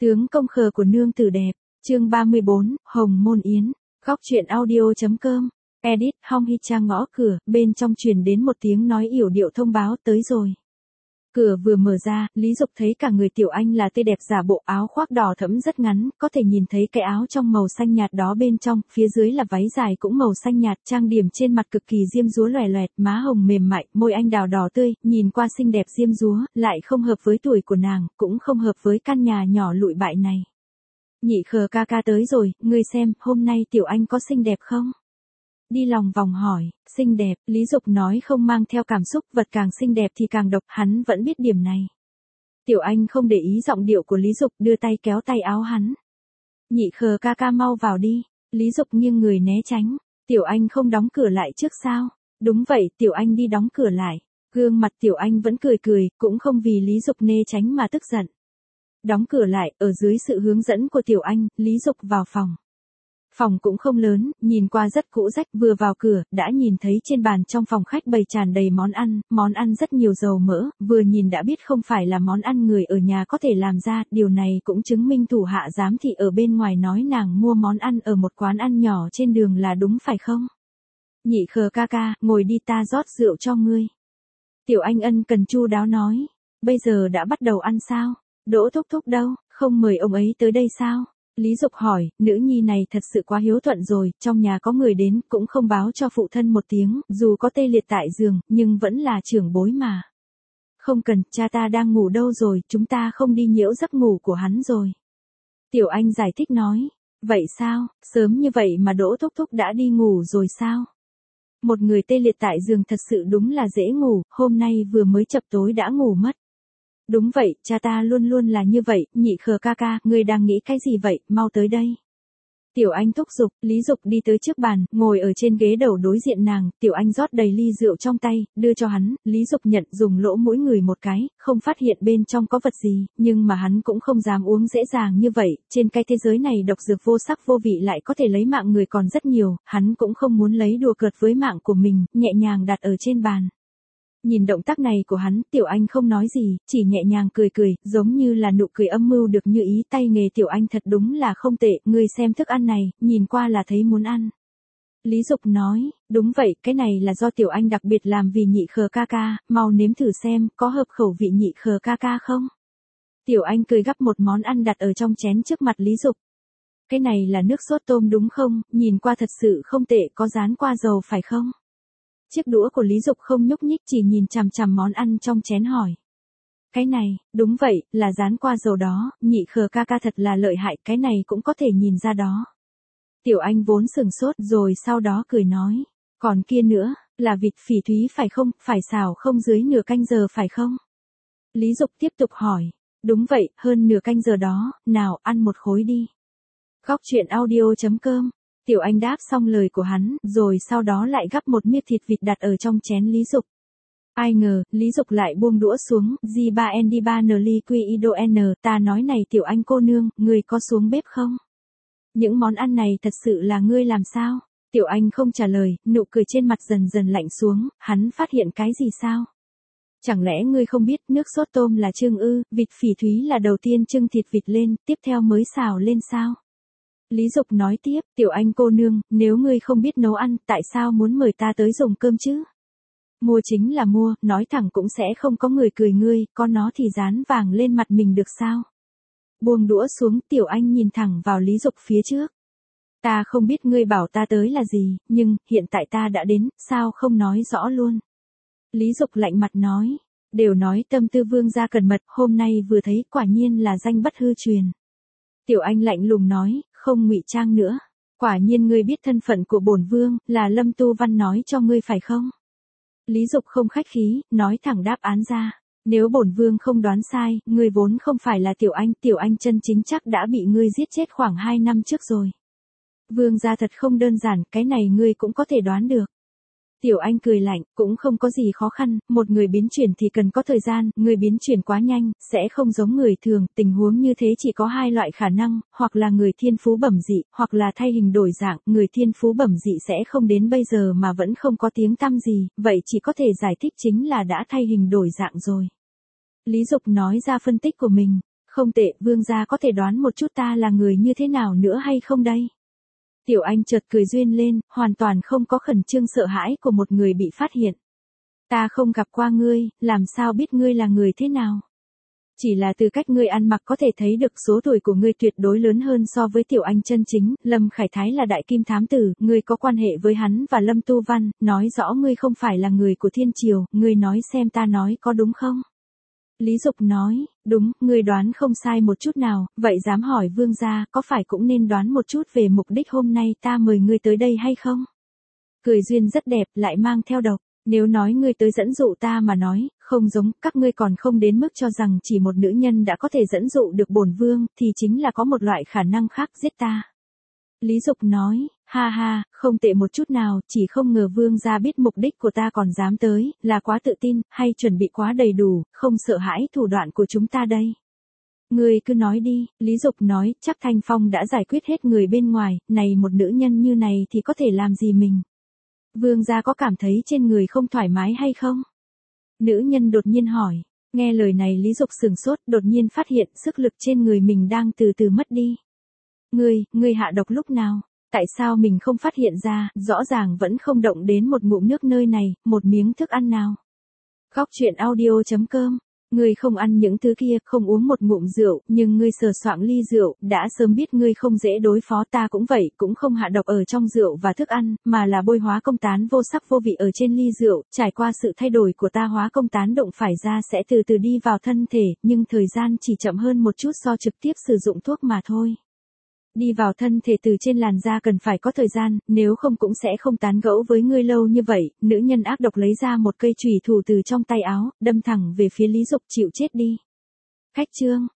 Tướng công khờ của nương tử đẹp, chương 34, Hồng Môn Yến, góc truyện audio.com, edit, Hong Hee Trang ngõ cửa, bên trong truyền đến một tiếng nói yểu điệu thông báo tới rồi. Cửa vừa mở ra, Lý Dục thấy cả người Tiểu Anh là tươi đẹp giả bộ áo khoác đỏ thẫm rất ngắn, có thể nhìn thấy cái áo trong màu xanh nhạt đó bên trong, phía dưới là váy dài cũng màu xanh nhạt, trang điểm trên mặt cực kỳ diêm dúa loè loẹt, má hồng mềm mại, môi anh đào đỏ tươi, nhìn qua xinh đẹp diêm dúa, lại không hợp với tuổi của nàng, cũng không hợp với căn nhà nhỏ lụi bại này. Nhị khờ ca ca tới rồi, ngươi xem, hôm nay Tiểu Anh có xinh đẹp không? Đi lòng vòng hỏi, xinh đẹp, Lý Dục nói không mang theo cảm xúc, vật càng xinh đẹp thì càng độc, hắn vẫn biết điểm này. Tiểu Anh không để ý giọng điệu của Lý Dục, đưa tay kéo tay áo hắn. Nhị khờ ca ca mau vào đi, Lý Dục nghiêng người né tránh, Tiểu Anh không đóng cửa lại trước sao? Đúng vậy, Tiểu Anh đi đóng cửa lại, gương mặt Tiểu Anh vẫn cười cười, cũng không vì Lý Dục né tránh mà tức giận. Đóng cửa lại, ở dưới sự hướng dẫn của Tiểu Anh, Lý Dục vào phòng. Phòng cũng không lớn, nhìn qua rất cũ rách, vừa vào cửa, đã nhìn thấy trên bàn trong phòng khách bày tràn đầy món ăn rất nhiều dầu mỡ, vừa nhìn đã biết không phải là món ăn người ở nhà có thể làm ra, điều này cũng chứng minh thủ hạ giám thị ở bên ngoài nói nàng mua món ăn ở một quán ăn nhỏ trên đường là đúng phải không? Nhị khờ ca ca, ngồi đi ta rót rượu cho ngươi. Tiểu Anh ân cần chu đáo nói, bây giờ đã bắt đầu ăn sao? Đỗ thúc thúc đâu, không mời ông ấy tới đây sao? Lý Dục hỏi, nữ nhi này thật sự quá hiếu thuận rồi, trong nhà có người đến, cũng không báo cho phụ thân một tiếng, dù có tê liệt tại giường, nhưng vẫn là trưởng bối mà. Không cần, cha ta đang ngủ đâu rồi, chúng ta không đi nhiễu giấc ngủ của hắn rồi. Tiểu Anh giải thích nói, vậy sao, sớm như vậy mà Đỗ thúc thúc đã đi ngủ rồi sao? Một người tê liệt tại giường thật sự đúng là dễ ngủ, hôm nay vừa mới chập tối đã ngủ mất. Đúng vậy, cha ta luôn luôn là như vậy, nhị khờ ca ca, ngươi đang nghĩ cái gì vậy, mau tới đây. Tiểu Anh thúc giục, Lý Dục đi tới trước bàn, ngồi ở trên ghế đầu đối diện nàng, Tiểu Anh rót đầy ly rượu trong tay, đưa cho hắn, Lý Dục nhận dùng lỗ mũi người một cái, không phát hiện bên trong có vật gì, nhưng mà hắn cũng không dám uống dễ dàng như vậy, trên cái thế giới này độc dược vô sắc vô vị lại có thể lấy mạng người còn rất nhiều, hắn cũng không muốn lấy đùa cợt với mạng của mình, nhẹ nhàng đặt ở trên bàn. Nhìn động tác này của hắn, Tiểu Anh không nói gì, chỉ nhẹ nhàng cười cười, giống như là nụ cười âm mưu được như ý, tay nghề Tiểu Anh thật đúng là không tệ, ngươi xem thức ăn này, nhìn qua là thấy muốn ăn. Lý Dục nói, đúng vậy, cái này là do Tiểu Anh đặc biệt làm vì nhị khờ ca ca, mau nếm thử xem, có hợp khẩu vị nhị khờ ca ca không? Tiểu Anh cười gắp một món ăn đặt ở trong chén trước mặt Lý Dục. Cái này là nước sốt tôm đúng không, nhìn qua thật sự không tệ, có rán qua dầu phải không? Chiếc đũa của Lý Dục không nhúc nhích, chỉ nhìn chằm chằm món ăn trong chén hỏi. Cái này, đúng vậy, là rán qua dầu đó, nhị khờ ca ca thật là lợi hại, cái này cũng có thể nhìn ra đó. Tiểu Anh vốn sừng sốt rồi sau đó cười nói. Còn kia nữa, là vịt phỉ thúy phải không, phải xào không dưới nửa canh giờ phải không? Lý Dục tiếp tục hỏi. Đúng vậy, hơn nửa canh giờ đó, nào ăn một khối đi. Góc truyện audio.com. Tiểu Anh đáp xong lời của hắn, rồi sau đó lại gắp một miếng thịt vịt đặt ở trong chén Lý Dục. Ai ngờ, Lý Dục lại buông đũa xuống, G3ND3NLQIDON, ta nói này Tiểu Anh cô nương, ngươi có xuống bếp không? Những món ăn này thật sự là ngươi làm sao? Tiểu Anh không trả lời, nụ cười trên mặt dần dần lạnh xuống, hắn phát hiện cái gì sao? Chẳng lẽ ngươi không biết nước sốt tôm là trưng ư, vịt phỉ thúy là đầu tiên trưng thịt vịt lên, tiếp theo mới xào lên sao? Lý Dục nói tiếp, Tiểu Anh cô nương, nếu ngươi không biết nấu ăn, tại sao muốn mời ta tới dùng cơm chứ? Mua chính là mua, nói thẳng cũng sẽ không có người cười ngươi, có nó thì dán vàng lên mặt mình được sao? Buông đũa xuống, Tiểu Anh nhìn thẳng vào Lý Dục phía trước. Ta không biết ngươi bảo ta tới là gì, nhưng, hiện tại ta đã đến, sao không nói rõ luôn? Lý Dục lạnh mặt nói, đều nói tâm tư vương gia cẩn mật, hôm nay vừa thấy, quả nhiên là danh bất hư truyền. Tiểu Anh lạnh lùng nói, không ngụy trang nữa. Quả nhiên ngươi biết thân phận của bổn vương, là Lâm Tu Văn nói cho ngươi phải không? Lý Dục không khách khí, nói thẳng đáp án ra. Nếu bổn vương không đoán sai, ngươi vốn không phải là Tiểu Anh chân chính chắc đã bị ngươi giết chết khoảng 2 năm trước rồi. Vương gia thật không đơn giản, cái này ngươi cũng có thể đoán được. Tiểu Anh cười lạnh, cũng không có gì khó khăn, một người biến chuyển thì cần có thời gian, người biến chuyển quá nhanh, sẽ không giống người thường, tình huống như thế chỉ có hai loại khả năng, hoặc là người thiên phú bẩm dị, hoặc là thay hình đổi dạng, người thiên phú bẩm dị sẽ không đến bây giờ mà vẫn không có tiếng tăm gì, vậy chỉ có thể giải thích chính là đã thay hình đổi dạng rồi. Lý Dục nói ra phân tích của mình. không tệ, vương gia có thể đoán một chút ta là người như thế nào nữa hay không đây? Tiểu Anh chợt cười duyên lên, hoàn toàn không có khẩn trương sợ hãi của một người bị phát hiện. Ta không gặp qua ngươi, làm sao biết ngươi là người thế nào? Chỉ là từ cách ngươi ăn mặc có thể thấy được số tuổi của ngươi tuyệt đối lớn hơn so với Tiểu Anh chân chính, Lâm Khải Thái là đại kim thám tử, ngươi có quan hệ với hắn và Lâm Tu Văn, nói rõ ngươi không phải là người của thiên triều, ngươi nói xem ta nói có đúng không? Lý Dục nói, đúng, ngươi đoán không sai một chút nào, vậy dám hỏi vương gia, có phải cũng nên đoán một chút về mục đích hôm nay ta mời ngươi tới đây hay không? Cười duyên rất đẹp, lại mang theo độc. Nếu nói ngươi tới dẫn dụ ta mà nói, không giống, các ngươi còn không đến mức cho rằng chỉ một nữ nhân đã có thể dẫn dụ được bổn vương, thì chính là có một loại khả năng khác giết ta. Lý Dục nói, ha ha, không tệ một chút nào, chỉ không ngờ vương gia biết mục đích của ta còn dám tới, là quá tự tin, hay chuẩn bị quá đầy đủ, không sợ hãi thủ đoạn của chúng ta đây. Ngươi cứ nói đi, Lý Dục nói, chắc Thanh Phong đã giải quyết hết người bên ngoài, này một nữ nhân như này thì có thể làm gì mình? Vương gia có cảm thấy trên người không thoải mái hay không? Nữ nhân đột nhiên hỏi. Nghe lời này Lý Dục sửng sốt, đột nhiên phát hiện sức lực trên người mình đang từ từ mất đi. Ngươi hạ độc lúc nào? Tại sao mình không phát hiện ra, rõ ràng vẫn không động đến một ngụm nước nơi này, một miếng thức ăn nào? Góc truyện audio.com. Ngươi không ăn những thứ kia, không uống một ngụm rượu, nhưng ngươi sờ soạng ly rượu, đã sớm biết ngươi không dễ đối phó, ta cũng vậy, cũng không hạ độc ở trong rượu và thức ăn, mà là bôi hóa công tán vô sắc vô vị ở trên ly rượu, trải qua sự thay đổi của ta hóa công tán động phải ra sẽ từ từ đi vào thân thể, nhưng thời gian chỉ chậm hơn một chút so trực tiếp sử dụng thuốc mà thôi. Đi vào thân thể từ trên làn da cần phải có thời gian, nếu không cũng sẽ không tán gẫu với ngươi lâu như vậy. Nữ nhân ác độc lấy ra một cây chùy thủ từ trong tay áo, đâm thẳng về phía Lý Dục, chịu chết đi. Khách trương,